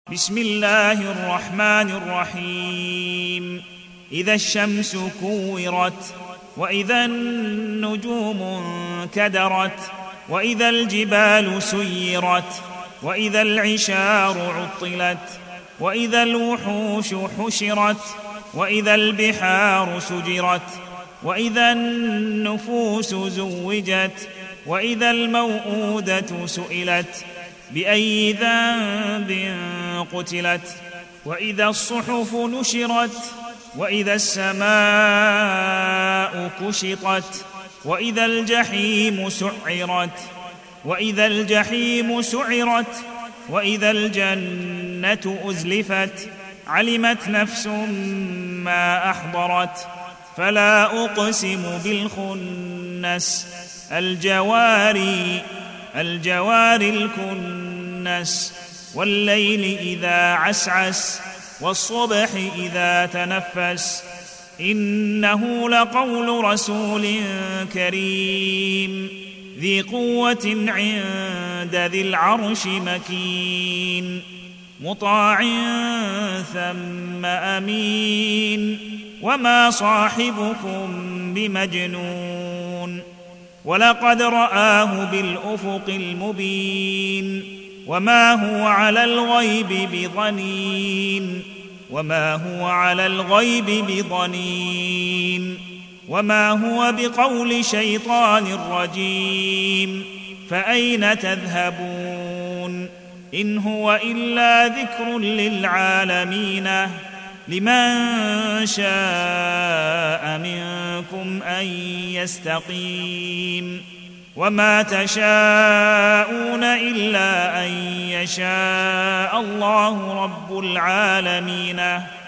بسم الله الرحمن الرحيم. إذا الشمس كورت، وإذا النجوم انكدرت، وإذا الجبال سيرت، وإذا العشار عطلت، وإذا الوحوش حشرت، وإذا البحار سجرت، وإذا النفوس زوجت، وإذا الموءودة سئلت بأي ذنب قتلت، وإذا الصحف نشرت، وإذا السماء كشطت، وإذا الجحيم سعرت، وإذا الجحيم سعرت، وإذا الجنة أزلفت، علمت نفس ما أحضرت. فلا أقسم بالخنس، الجوار الكنس، والليل إذا عسعس، والصبح إذا تنفس، إنه لقول رسول كريم ذي قوة عند ذي العرش مكين، مطاع ثم أمين، وما صاحبكم بمجنون، ولقد رآه بالأفق المبين، وما هو على الغيب بضنين، وما هو بقول شيطان رجيم. فأين تذهبون؟ إن هو إلا ذكر للعالمين، لمن شاء منكم أن يستقيم. وما تشاءون إلا أن يشاء الله رب العالمين.